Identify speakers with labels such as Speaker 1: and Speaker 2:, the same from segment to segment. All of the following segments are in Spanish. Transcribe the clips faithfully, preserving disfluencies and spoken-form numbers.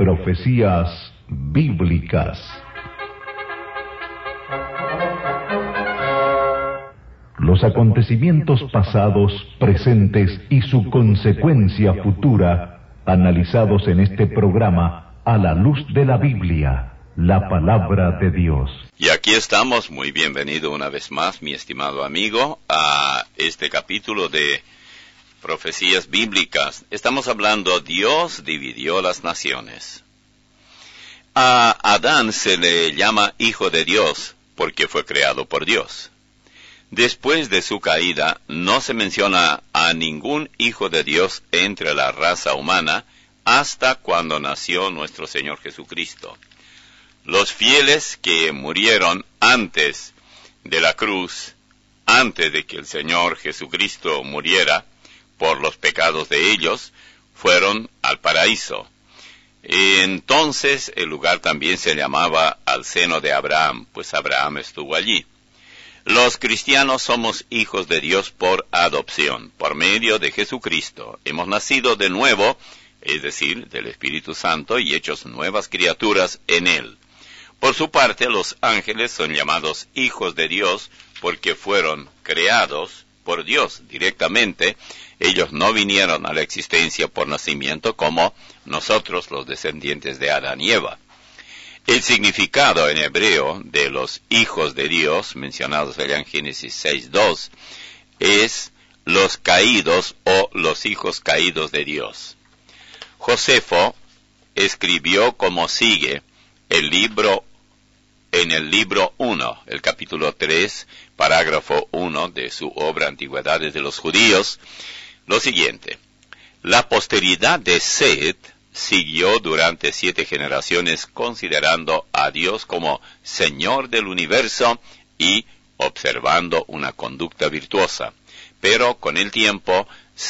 Speaker 1: Profecías bíblicas. Los acontecimientos pasados, presentes y su consecuencia futura, analizados en este programa a la luz de la Biblia, la palabra de Dios.
Speaker 2: Y aquí estamos, muy bienvenido una vez más, mi estimado amigo, a este capítulo de Profecías bíblicas. Estamos hablando, Dios dividió las naciones. A Adán se le llama hijo de Dios, porque fue creado por Dios. Después de su caída, no se menciona a ningún hijo de Dios entre la raza humana, hasta cuando nació nuestro Señor Jesucristo. Los fieles que murieron antes de la cruz, antes de que el Señor Jesucristo muriera, por los pecados de ellos, fueron al paraíso. Entonces el lugar también se llamaba al seno de Abraham, pues Abraham estuvo allí. Los cristianos somos hijos de Dios por adopción, por medio de Jesucristo. Hemos nacido de nuevo, es decir, del Espíritu Santo, y hechos nuevas criaturas en Él. Por su parte, los ángeles son llamados hijos de Dios porque fueron creados por Dios directamente. Ellos no vinieron a la existencia por nacimiento como nosotros, los descendientes de Adán y Eva. El significado en hebreo de los hijos de Dios, mencionados allá en Génesis seis dos, es los caídos o los hijos caídos de Dios. Josefo escribió como sigue el libro, en el libro uno, el capítulo tres, parágrafo uno de su obra Antigüedades de los Judíos, lo siguiente: la posteridad de Set siguió durante siete generaciones considerando a Dios como Señor del universo y observando una conducta virtuosa, pero con el tiempo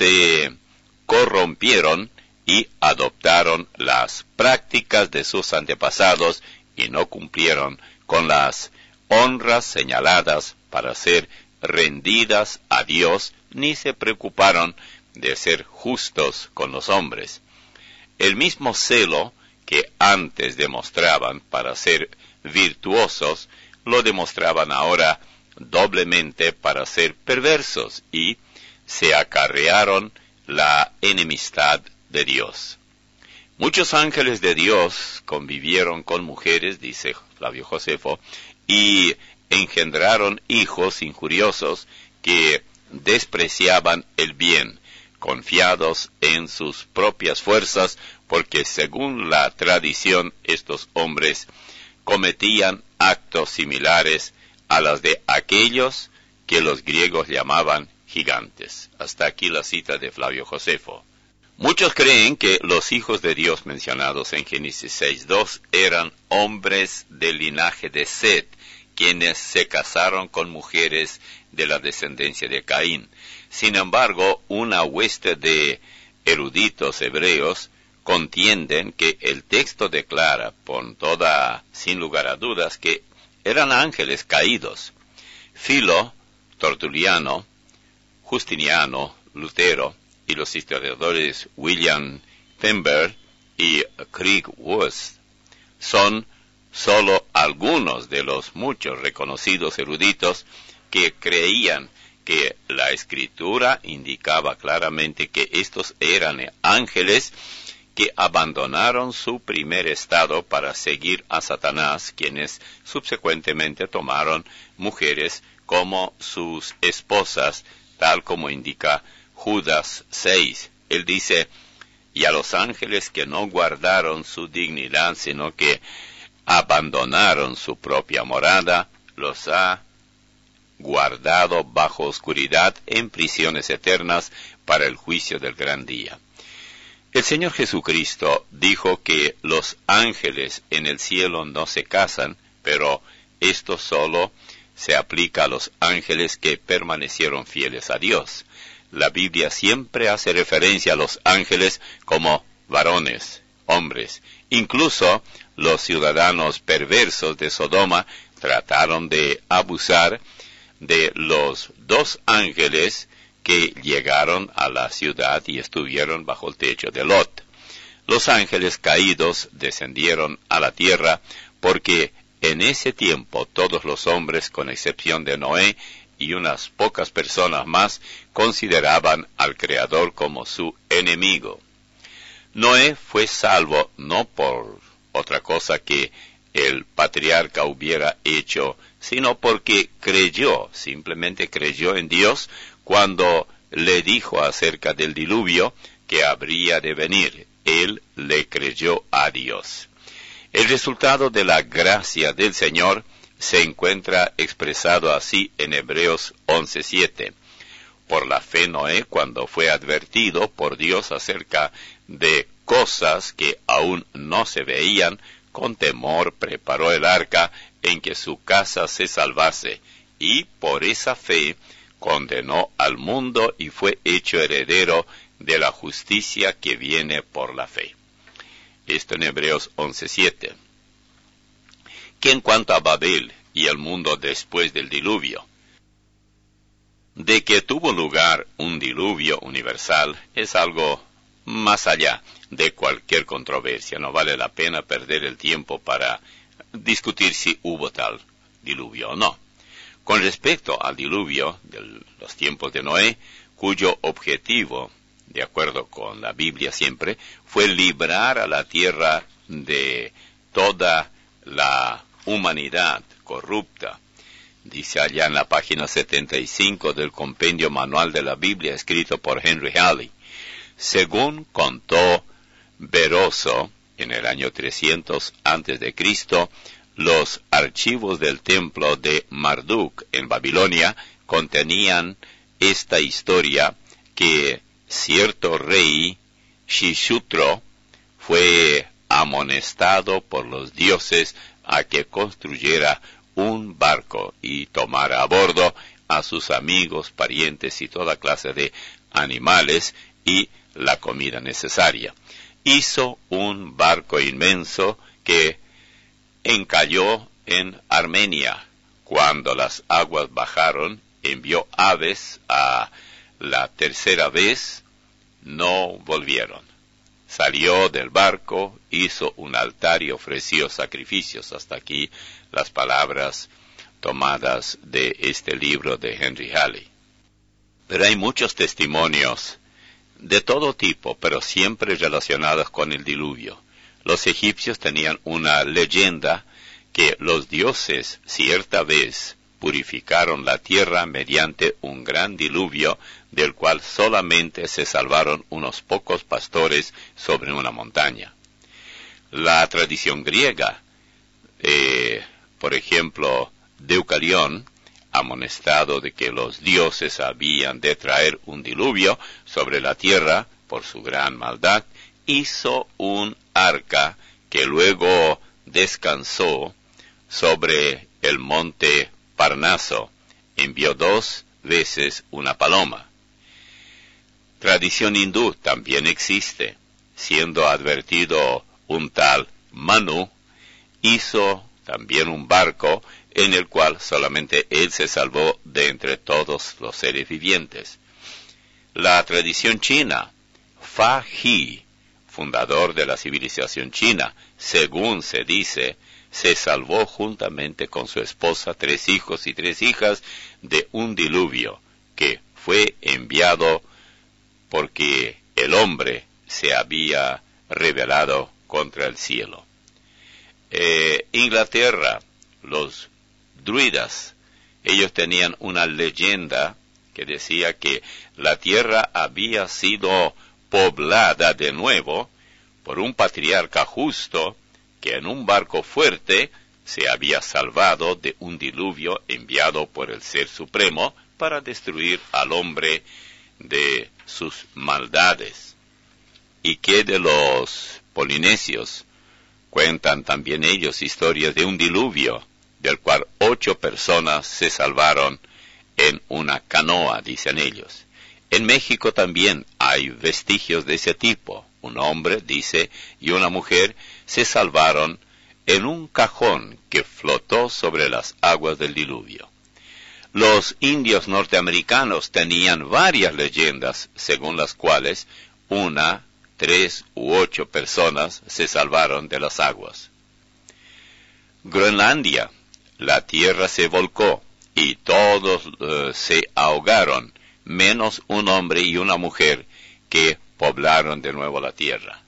Speaker 2: se corrompieron y adoptaron las prácticas de sus antepasados y no cumplieron con las honras señaladas para ser rendidas a Dios, ni se preocuparon de ser justos con los hombres. El mismo celo que antes demostraban para ser virtuosos, lo demostraban ahora doblemente para ser perversos, y se acarrearon la enemistad de Dios. Muchos ángeles de Dios convivieron con mujeres, dice Flavio Josefo, y engendraron hijos injuriosos que despreciaban el bien, confiados en sus propias fuerzas, porque según la tradición estos hombres cometían actos similares a las de aquellos que los griegos llamaban gigantes. Hasta aquí la cita de Flavio Josefo. Muchos creen que los hijos de Dios mencionados en Génesis seis dos eran hombres del linaje de Set, quienes se casaron con mujeres de la descendencia de Caín. Sin embargo, una hueste de eruditos hebreos contienden que el texto declara, con toda, sin lugar a dudas, que eran ángeles caídos. Filo, Tertuliano, Justiniano, Lutero y los historiadores William Pember y Craig Worth son solo algunos de los muchos reconocidos eruditos que creían que la Escritura indicaba claramente que estos eran ángeles que abandonaron su primer estado para seguir a Satanás, quienes subsecuentemente tomaron mujeres como sus esposas, tal como indica Judas seis. Él dice: y a los ángeles que no guardaron su dignidad, sino que abandonaron su propia morada, los ha guardado bajo oscuridad en prisiones eternas para el juicio del gran día. El Señor Jesucristo dijo que los ángeles en el cielo no se casan, pero esto solo se aplica a los ángeles que permanecieron fieles a Dios. La Biblia siempre hace referencia a los ángeles como varones, hombres. Incluso los ciudadanos perversos de Sodoma trataron de abusar de los dos ángeles que llegaron a la ciudad y estuvieron bajo el techo de Lot. Los ángeles caídos descendieron a la tierra porque en ese tiempo todos los hombres, con excepción de Noé y unas pocas personas más, consideraban al Creador como su enemigo. Noé fue salvo no por otra cosa que el patriarca hubiera hecho, sino porque creyó, simplemente creyó en Dios cuando le dijo acerca del diluvio que habría de venir. Él le creyó a Dios. El resultado de la gracia del Señor se encuentra expresado así en Hebreos once siete. Por la fe Noé, cuando fue advertido por Dios acerca de cosas que aún no se veían, con temor preparó el arca en que su casa se salvase, y por esa fe condenó al mundo y fue hecho heredero de la justicia que viene por la fe. Esto en Hebreos once siete. Que en cuanto a Babel y el mundo después del diluvio, de que tuvo lugar un diluvio universal es algo más allá de cualquier controversia. No vale la pena perder el tiempo para discutir si hubo tal diluvio o no. Con respecto al diluvio de los tiempos de Noé, cuyo objetivo, de acuerdo con la Biblia siempre, fue librar a la tierra de toda la humanidad corrupta. Dice allá en la página setenta y cinco del Compendio Manual de la Biblia, escrito por Henry Halley. Según contó Beroso, en el año trescientos antes de Cristo, los archivos del templo de Marduk en Babilonia contenían esta historia que cierto rey, Shishutro, fue amonestado por los dioses a que construyera un barco y tomara a bordo a sus amigos, parientes y toda clase de animales y la comida necesaria. Hizo un barco inmenso que encalló en Armenia. Cuando las aguas bajaron, envió aves a la tercera vez, no volvieron. Salió del barco, hizo un altar y ofreció sacrificios. Hasta aquí las palabras tomadas de este libro de Henry Halley. Pero hay muchos testimonios de todo tipo, pero siempre relacionados con el diluvio. Los egipcios tenían una leyenda que los dioses cierta vez purificaron la tierra mediante un gran diluvio, del cual solamente se salvaron unos pocos pastores sobre una montaña. La tradición griega, eh, por ejemplo, Deucalión, amonestado de que los dioses habían de traer un diluvio sobre la tierra por su gran maldad, hizo un arca que luego descansó sobre el monte Parnaso. Envió dos veces una paloma. Tradición hindú también existe. Siendo advertido un tal Manu, hizo también un barco en el cual solamente él se salvó de entre todos los seres vivientes. La tradición china, Fa He, fundador de la civilización china, según se dice, se salvó juntamente con su esposa, tres hijos y tres hijas de un diluvio que fue enviado porque el hombre se había rebelado contra el cielo. Eh, Inglaterra, los druidas, ellos tenían una leyenda que decía que la tierra había sido poblada de nuevo por un patriarca justo que en un barco fuerte se había salvado de un diluvio enviado por el Ser Supremo para destruir al hombre de sus maldades. Y que de los polinesios cuentan también ellos historias de un diluvio, del cual ocho personas se salvaron en una canoa, dicen ellos. En México también hay vestigios de ese tipo. Un hombre, dice, y una mujer se salvaron en un cajón que flotó sobre las aguas del diluvio. Los indios norteamericanos tenían varias leyendas, según las cuales una tres u ocho personas se salvaron de las aguas. Groenlandia, la tierra se volcó y todos uh, se ahogaron, menos un hombre y una mujer que poblaron de nuevo la tierra.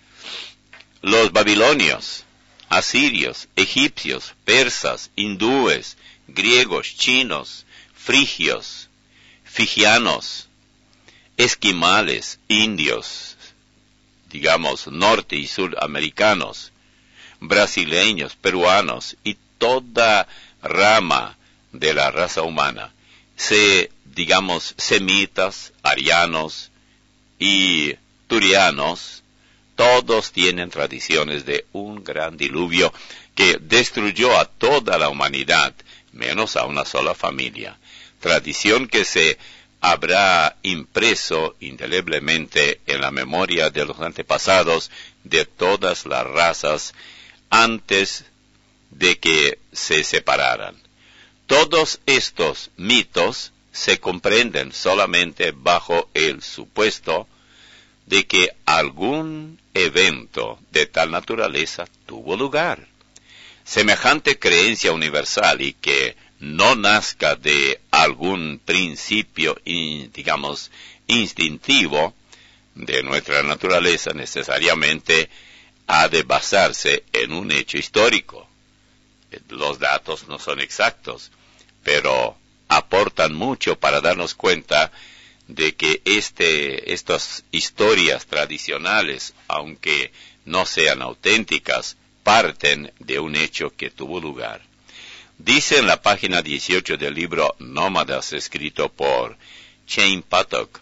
Speaker 2: Los babilonios, asirios, egipcios, persas, hindúes, griegos, chinos, frigios, fijianos, esquimales, indios, digamos norte y suramericanos, brasileños, peruanos y toda rama de la raza humana, se, digamos, semitas, arianos y turianos, todos tienen tradiciones de un gran diluvio que destruyó a toda la humanidad, menos a una sola familia. Tradición que se habrá impreso indeleblemente en la memoria de los antepasados de todas las razas antes de que se separaran. Todos estos mitos se comprenden solamente bajo el supuesto de que algún evento de tal naturaleza tuvo lugar. Semejante creencia universal y que no nazca de algún principio, digamos, instintivo de nuestra naturaleza, necesariamente ha de basarse en un hecho histórico. Los datos no son exactos, pero aportan mucho para darnos cuenta de que este, estas historias tradicionales, aunque no sean auténticas, parten de un hecho que tuvo lugar. Dice en la página dieciocho del libro Nómadas, escrito por Shane Paddock,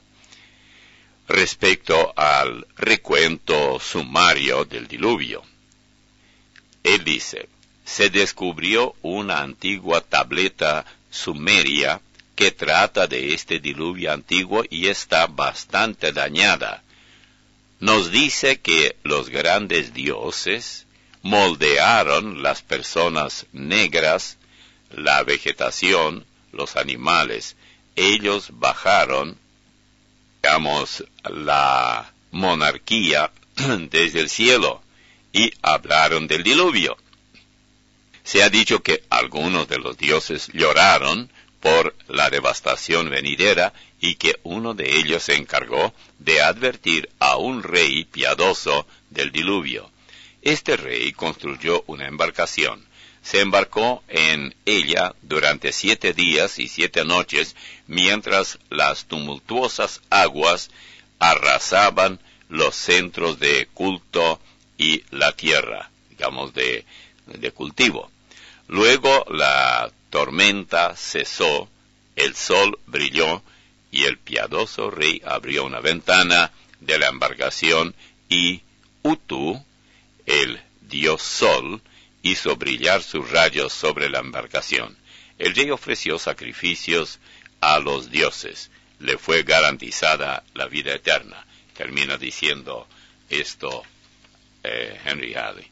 Speaker 2: respecto al recuento sumario del diluvio. Él dice: se descubrió una antigua tableta sumeria que trata de este diluvio antiguo y está bastante dañada. Nos dice que los grandes dioses moldearon las personas negras, la vegetación, los animales. Ellos bajaron, digamos, la monarquía desde el cielo y hablaron del diluvio. Se ha dicho que algunos de los dioses lloraron por la devastación venidera y que uno de ellos se encargó de advertir a un rey piadoso del diluvio. Este rey construyó una embarcación. Se embarcó en ella durante siete días y siete noches, mientras las tumultuosas aguas arrasaban los centros de culto y la tierra, digamos, de, de cultivo. Luego la tormenta cesó, el sol brilló, y el piadoso rey abrió una ventana de la embarcación y Utu, el dios sol, hizo brillar sus rayos sobre la embarcación. El rey ofreció sacrificios a los dioses. Le fue garantizada la vida eterna. Termina diciendo esto eh, Henry Halley.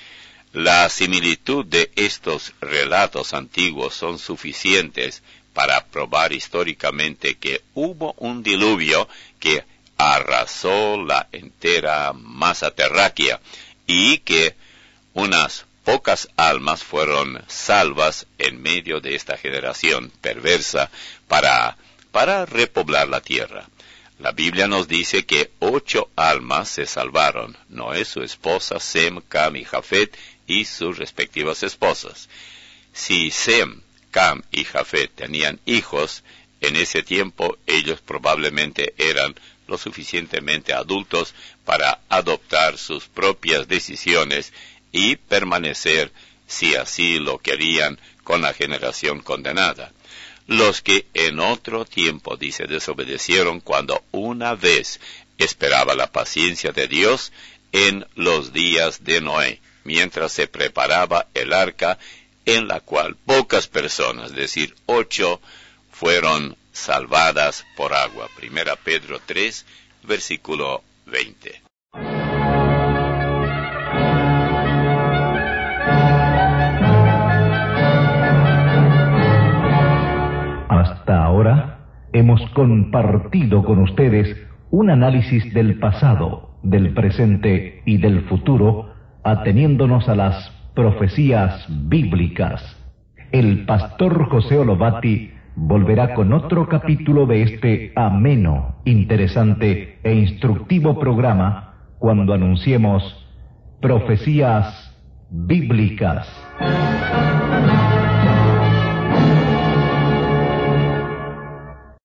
Speaker 2: La similitud de estos relatos antiguos son suficientes para probar históricamente que hubo un diluvio que arrasó la entera masa terráquea y que unas pocas almas fueron salvas en medio de esta generación perversa para, para repoblar la tierra. La Biblia nos dice que ocho almas se salvaron: Noé, su esposa, Sem, Cam y Jafet, y sus respectivas esposas. Si Sem, Cam y Jafet tenían hijos, en ese tiempo ellos probablemente eran lo suficientemente adultos para adoptar sus propias decisiones y permanecer, si así lo querían, con la generación condenada. Los que en otro tiempo, dice, desobedecieron cuando una vez esperaba la paciencia de Dios en los días de Noé, mientras se preparaba el arca, en la cual pocas personas, es decir, ocho, fueron salvadas por agua. Primera Pedro tres, versículo veinte.
Speaker 1: Hasta ahora hemos compartido con ustedes un análisis del pasado, del presente y del futuro, ateniéndonos a las profecías bíblicas. El pastor José Olobati volverá con otro capítulo de este ameno, interesante e instructivo programa cuando anunciemos Profecías Bíblicas.